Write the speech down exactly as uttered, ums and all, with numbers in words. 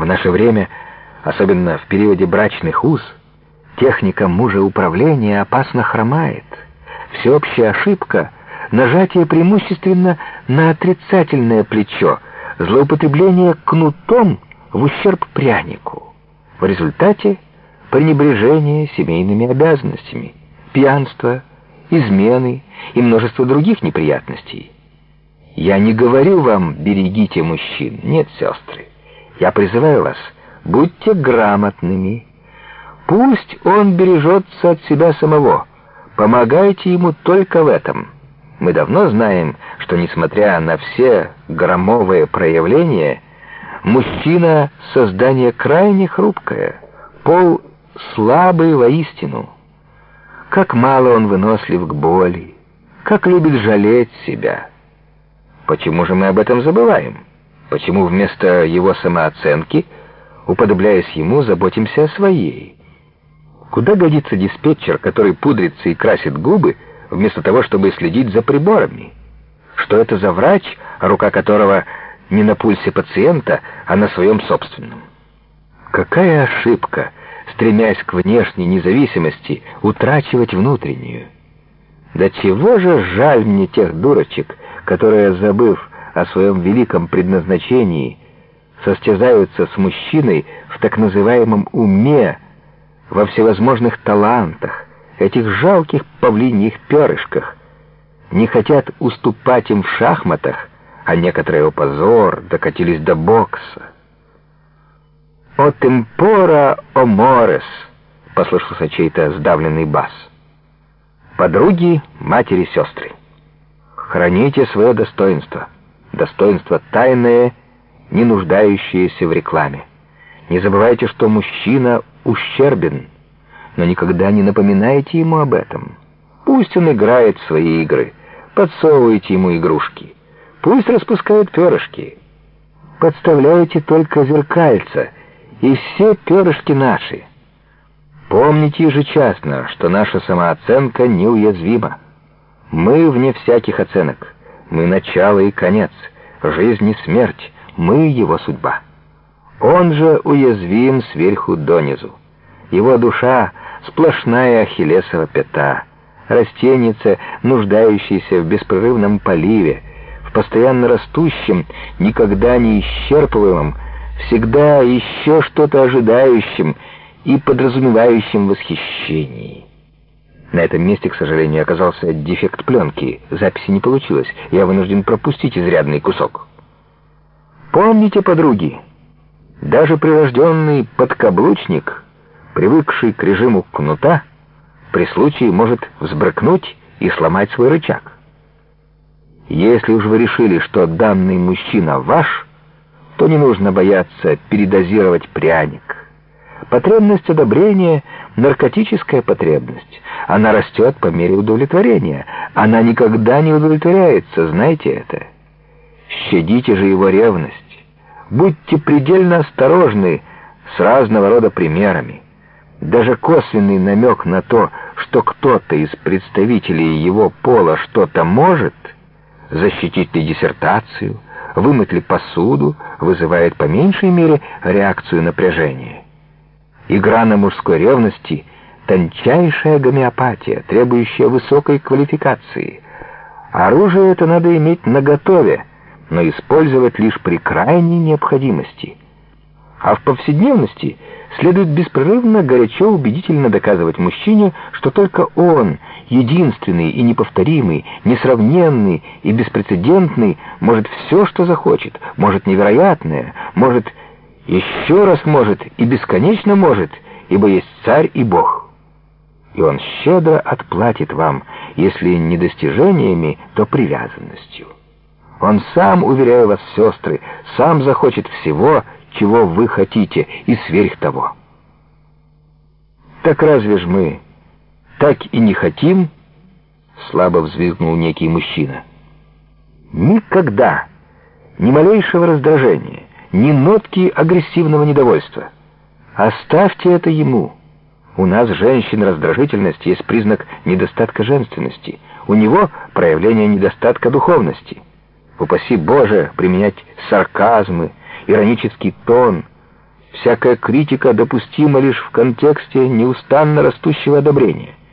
наше время, особенно в периоде брачных уз, техника мужеуправления опасно хромает. Всеобщая ошибка — нажатие преимущественно на отрицательное плечо, злоупотребление кнутом в ущерб прянику. В результате пренебрежение семейными обязанностями, пьянство, измены и множество других неприятностей. Я не говорю вам «берегите мужчин». Нет, сестры. Я призываю вас, будьте грамотными. Пусть он бережется от себя самого. Помогайте ему только в этом. Мы давно знаем, что, несмотря на все громовые проявления, мужчина — создание крайне хрупкое, пол слабый воистину. Как мало он вынослив к боли, как любит жалеть себя. Почему же мы об этом забываем? Почему вместо его самооценки, уподобляясь ему, заботимся о своей? Куда годится диспетчер, который пудрится и красит губы, вместо того, чтобы следить за приборами? Что это за врач, рука которого не на пульсе пациента, а на своем собственном? Какая ошибка, стремясь к внешней независимости, утрачивать внутреннюю? Да чего же жаль мне тех дурочек, которые, забыв о своем великом предназначении, состязаются с мужчиной в так называемом уме, во всевозможных талантах, этих жалких павлиньих перышках, не хотят уступать им в шахматах, а некоторые, о позор, докатились до бокса. «О темпора, о морес!» — послышался чей-то сдавленный бас. Подруги, матери, сестры, храните свое достоинство, достоинство тайное, не нуждающееся в рекламе. Не забывайте, что мужчина ущербен, но никогда не напоминайте ему об этом. Пусть он играет в свои игры, подсовывайте ему игрушки, пусть распускает перышки. Подставляйте только зеркальца, и все перышки наши. Помните ежечасно, что наша самооценка неуязвима. Мы вне всяких оценок, мы начало и конец, жизнь и смерть, мы его судьба. Он же уязвим сверху донизу. Его душа — сплошная ахиллесова пята, растеница, нуждающаяся в беспрерывном поливе, в постоянно растущем, никогда не исчерпываемом, всегда еще что-то ожидающем и подразумевающем восхищении. На этом месте, к сожалению, оказался дефект пленки. Записи не получилось. Я вынужден пропустить изрядный кусок. Помните, подруги, даже прирожденный подкаблучник, привыкший к режиму кнута, при случае может взбрыкнуть и сломать свой рычаг. Если уж вы решили, что данный мужчина ваш, то не нужно бояться передозировать пряник. Потребность одобрения — наркотическая потребность. Она растет по мере удовлетворения. Она никогда не удовлетворяется, знаете это. Щадите же его ревность. Будьте предельно осторожны с разного рода примерами. Даже косвенный намек на то, что кто-то из представителей его пола что-то может, защитить ли диссертацию, вымыть ли посуду, вызывает по меньшей мере реакцию напряжения. Игра на мужской ревности — тончайшая гомеопатия, требующая высокой квалификации. Оружие это надо иметь наготове, но использовать лишь при крайней необходимости. А в повседневности следует беспрерывно, горячо, убедительно доказывать мужчине, что только он, единственный и неповторимый, несравненный и беспрецедентный, может все, что захочет, может невероятное, может еще раз может и бесконечно может, ибо есть царь и Бог. И он щедро отплатит вам, если не достижениями, то привязанностью. Он сам, уверяю вас, сестры, сам захочет всего, чего вы хотите, и сверх того. Так разве ж мы так и не хотим? Слабо взвизгнул некий мужчина. Никогда, ни малейшего раздражения, ни нотки агрессивного недовольства. Оставьте это ему. У нас, женщин, раздражительность есть признак недостатка женственности. У него проявление недостатка духовности. Упаси Боже применять сарказмы, иронический тон. Всякая критика допустима лишь в контексте неустанно растущего одобрения.